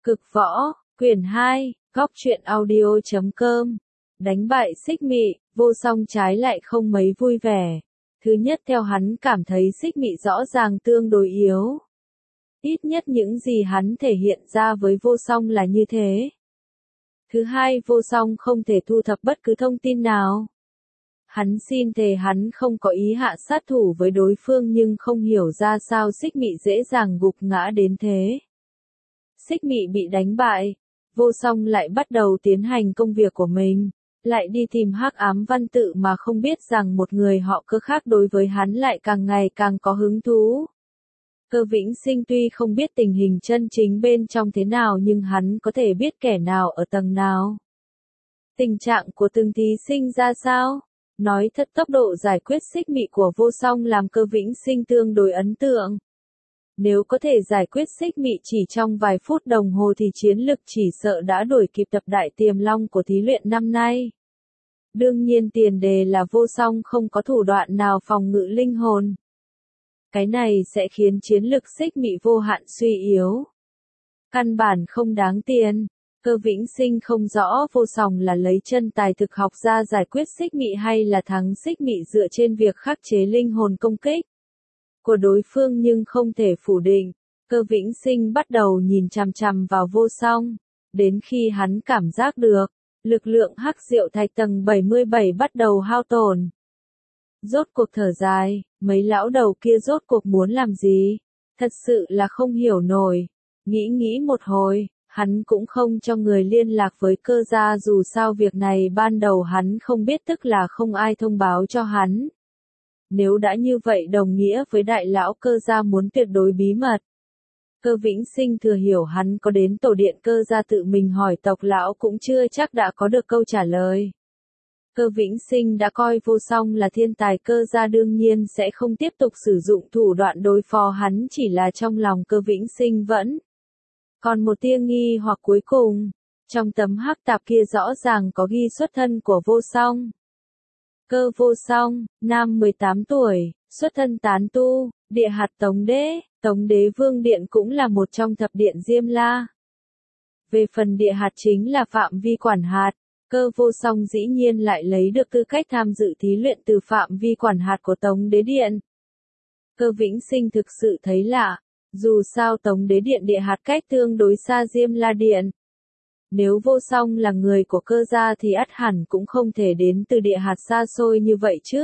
Cực võ, quyển 2, góc truyện audio.com. Đánh bại Xích Mị, Vô Song trái lại không mấy vui vẻ. Thứ nhất, theo hắn cảm thấy Xích Mị rõ ràng tương đối yếu. Ít nhất những gì hắn thể hiện ra với Vô Song là như thế. Thứ hai, Vô Song không thể thu thập bất cứ thông tin nào. Hắn xin thề hắn không có ý hạ sát thủ với đối phương, nhưng không hiểu ra sao Xích Mị dễ dàng gục ngã đến thế. Xích Mị bị đánh bại, Vô Song lại bắt đầu tiến hành công việc của mình, lại đi tìm Hắc Ám Văn Tự mà không biết rằng một người họ Cơ khác đối với hắn lại càng ngày càng có hứng thú. Cơ Vĩnh Sinh tuy không biết tình hình chân chính bên trong thế nào, nhưng hắn có thể biết kẻ nào ở tầng nào. Tình trạng của từng thí sinh ra sao? Nói thật, tốc độ giải quyết Xích Mị của Vô Song làm Cơ Vĩnh Sinh tương đối ấn tượng. Nếu có thể giải quyết Xích Mị chỉ trong vài phút đồng hồ thì chiến lực chỉ sợ đã đuổi kịp tập đại tiềm long của thí luyện năm nay. Đương nhiên tiền đề là Vô Song không có thủ đoạn nào phòng ngự linh hồn. Cái này sẽ khiến chiến lực Xích Mị vô hạn suy yếu. Căn bản không đáng tiền. Cơ Vĩnh Sinh không rõ Vô Song là lấy chân tài thực học ra giải quyết Xích Mị hay là thắng Xích Mị dựa trên việc khắc chế linh hồn công kích của đối phương, nhưng không thể phủ định. Cơ Vĩnh Sinh bắt đầu nhìn chằm chằm vào Vô Song, đến khi hắn cảm giác được lực lượng hắc diệu thạch tầng 77 bắt đầu hao tổn. Rốt cuộc thở dài, mấy lão đầu kia rốt cuộc muốn làm gì? Thật sự là không hiểu nổi. Nghĩ một hồi, hắn cũng không cho người liên lạc với Cơ gia, dù sao việc này ban đầu hắn không biết, tức là không ai thông báo cho hắn. Nếu đã như vậy đồng nghĩa với đại lão Cơ gia muốn tuyệt đối bí mật. Cơ Vĩnh Sinh thừa hiểu hắn có đến tổ điện Cơ gia tự mình hỏi tộc lão cũng chưa chắc đã có được câu trả lời. Cơ Vĩnh Sinh đã coi Vô Song là thiên tài Cơ gia, đương nhiên sẽ không tiếp tục sử dụng thủ đoạn đối phó hắn, chỉ là trong lòng Cơ Vĩnh Sinh vẫn còn một tia nghi hoặc cuối cùng. Trong tấm hắc tạp kia rõ ràng có ghi xuất thân của Vô Song. Cơ Vô Song, nam 18 tuổi, xuất thân tán tu, địa hạt Tống Đế Vương Điện cũng là một trong thập điện Diêm La. Về phần địa hạt chính là phạm vi quản hạt, Cơ Vô Song dĩ nhiên lại lấy được tư cách tham dự thí luyện từ phạm vi quản hạt của Tống Đế Điện. Cơ Vĩnh Sinh thực sự thấy lạ, dù sao Tống Đế Điện địa hạt cách tương đối xa Diêm La Điện. Nếu Vô Song là người của Cơ gia thì ắt hẳn cũng không thể đến từ địa hạt xa xôi như vậy chứ.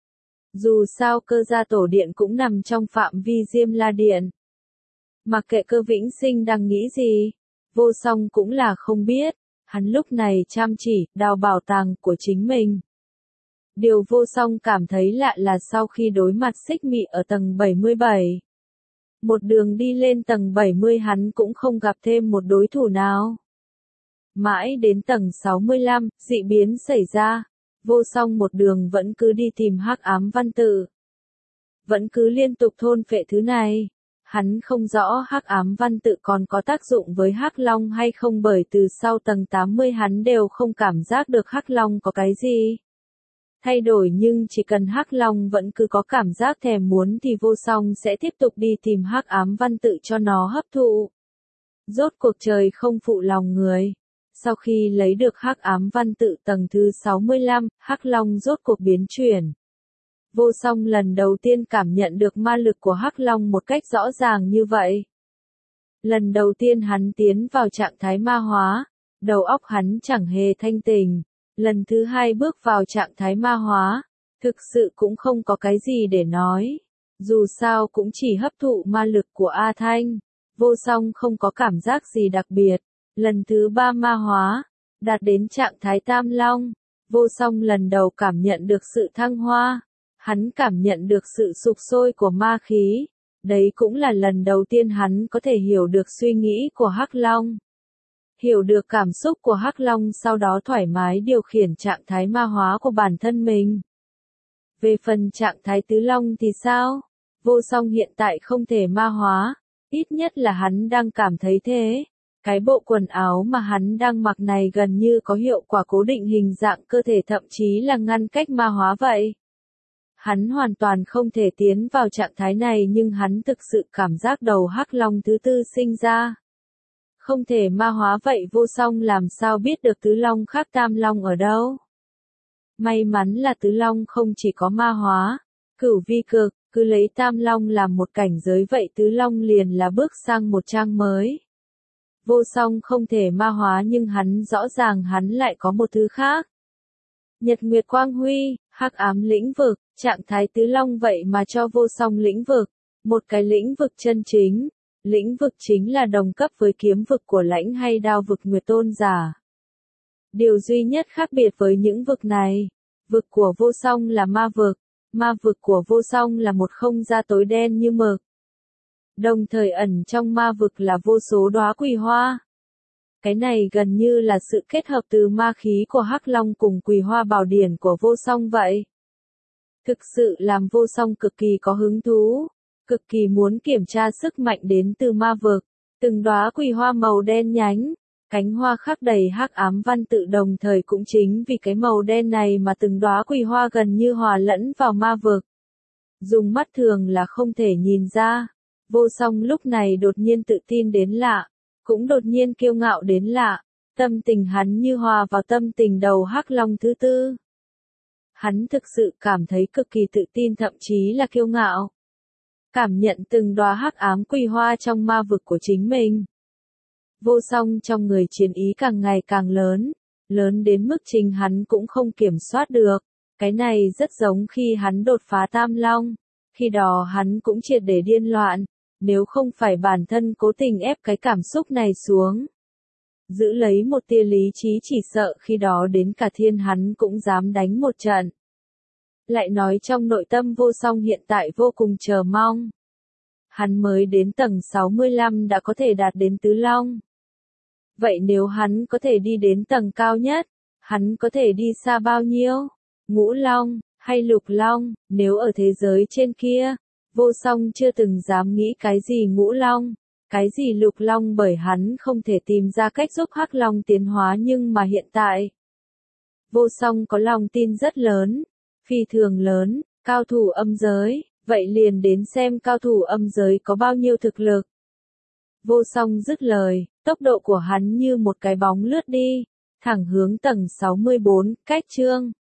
Dù sao Cơ gia tổ điện cũng nằm trong phạm vi Diêm La Điện. Mặc kệ Cơ Vĩnh Sinh đang nghĩ gì, Vô Song cũng là không biết. Hắn lúc này chăm chỉ đào bảo tàng của chính mình. Điều Vô Song cảm thấy lạ là sau khi đối mặt Xích Mị ở tầng 77, một đường đi lên tầng 70 hắn cũng không gặp thêm một đối thủ nào. Mãi đến tầng 65, dị biến xảy ra. Vô Song một đường vẫn cứ đi tìm Hắc Ám Văn Tự. Vẫn cứ liên tục thôn phệ thứ này. Hắn không rõ Hắc Ám Văn Tự còn có tác dụng với Hắc Long hay không, bởi từ sau tầng 80 hắn đều không cảm giác được Hắc Long có cái gì thay đổi, nhưng chỉ cần Hắc Long vẫn cứ có cảm giác thèm muốn thì Vô Song sẽ tiếp tục đi tìm Hắc Ám Văn Tự cho nó hấp thụ. Rốt cuộc trời không phụ lòng người. Sau khi lấy được Hắc Ám Văn Tự tầng thứ 65, Hắc Long rốt cuộc biến chuyển. Vô Song lần đầu tiên cảm nhận được ma lực của Hắc Long một cách rõ ràng như vậy. Lần đầu tiên hắn tiến vào trạng thái ma hóa, đầu óc hắn chẳng hề thanh tỉnh. Lần thứ hai bước vào trạng thái ma hóa, thực sự cũng không có cái gì để nói. Dù sao cũng chỉ hấp thụ ma lực của A Thanh. Vô Song không có cảm giác gì đặc biệt. Lần thứ ba ma hóa, đạt đến trạng thái Tam Long. Vô Song lần đầu cảm nhận được sự thăng hoa. Hắn cảm nhận được sự sục sôi của ma khí. Đấy cũng là lần đầu tiên hắn có thể hiểu được suy nghĩ của Hắc Long. Hiểu được cảm xúc của Hắc Long, sau đó thoải mái điều khiển trạng thái ma hóa của bản thân mình. Về phần trạng thái Tứ Long thì sao? Vô Song hiện tại không thể ma hóa. Ít nhất là hắn đang cảm thấy thế. Cái bộ quần áo mà hắn đang mặc này gần như có hiệu quả cố định hình dạng cơ thể, thậm chí là ngăn cách ma hóa vậy. Hắn hoàn toàn không thể tiến vào trạng thái này, nhưng hắn thực sự cảm giác đầu Hắc Long thứ tư sinh ra. không thể ma hóa vậy Vô Song làm sao biết được Tứ Long khác Tam Long ở đâu? May mắn là Tứ Long không chỉ có ma hóa, cửu vi cực, cứ lấy Tam Long làm một cảnh giới vậy Tứ Long liền là bước sang một trang mới. Vô Song không thể ma hóa nhưng hắn rõ ràng hắn lại có một thứ khác. Nhật Nguyệt Quang Huy, hắc ám lĩnh vực, trạng thái Tứ Long vậy mà cho Vô Song lĩnh vực, một cái lĩnh vực chân chính. Lĩnh vực chính là đồng cấp với kiếm vực của Lãnh hay đao vực Nguyệt Tôn giả. Điều duy nhất khác biệt với những vực này, vực của Vô Song là ma vực của Vô Song là một không gian tối đen như mực. Đồng thời ẩn trong ma vực là vô số đóa quỳ hoa. Cái này gần như là sự kết hợp từ ma khí của Hắc Long cùng quỳ hoa bảo điển của Vô Song vậy. Thực sự làm Vô Song cực kỳ có hứng thú, cực kỳ muốn kiểm tra sức mạnh đến từ ma vực. Từng đóa quỳ hoa màu đen nhánh, cánh hoa khắc đầy hắc ám văn tự đồng thời cũng chính vì cái màu đen này mà từng đóa quỳ hoa gần như hòa lẫn vào ma vực. Dùng mắt thường là không thể nhìn ra. Vô Song lúc này đột nhiên tự tin đến lạ, cũng đột nhiên kiêu ngạo đến lạ, tâm tình hắn như hòa vào tâm tình đầu Hắc Long thứ tư. Hắn thực sự cảm thấy cực kỳ tự tin thậm chí là kiêu ngạo. Cảm nhận từng đóa hắc ám quỳ hoa trong ma vực của chính mình. Vô Song trong người chiến ý càng ngày càng lớn, lớn đến mức chính hắn cũng không kiểm soát được. Cái này rất giống khi hắn đột phá Tam Long, khi đó hắn cũng triệt để điên loạn, nếu không phải bản thân cố tình ép cái cảm xúc này xuống. Giữ lấy một tia lý trí chỉ sợ khi đó đến cả thiên hắn cũng dám đánh một trận. Lại nói trong nội tâm Vô Song hiện tại vô cùng chờ mong. Hắn mới đến tầng 65 đã có thể đạt đến Tứ Long. Vậy nếu hắn có thể đi đến tầng cao nhất, hắn có thể đi xa bao nhiêu? Ngũ Long, hay Lục Long, nếu ở thế giới trên kia, Vô Song chưa từng dám nghĩ cái gì Ngũ Long, cái gì Lục Long bởi hắn không thể tìm ra cách giúp Hắc Long tiến hóa nhưng mà hiện tại. Vô Song có lòng tin rất lớn, phi thường lớn, cao thủ âm giới, vậy liền đến xem cao thủ âm giới có bao nhiêu thực lực. Vô Song dứt lời, tốc độ của hắn như một cái bóng lướt đi, thẳng hướng tầng 64, cách chương.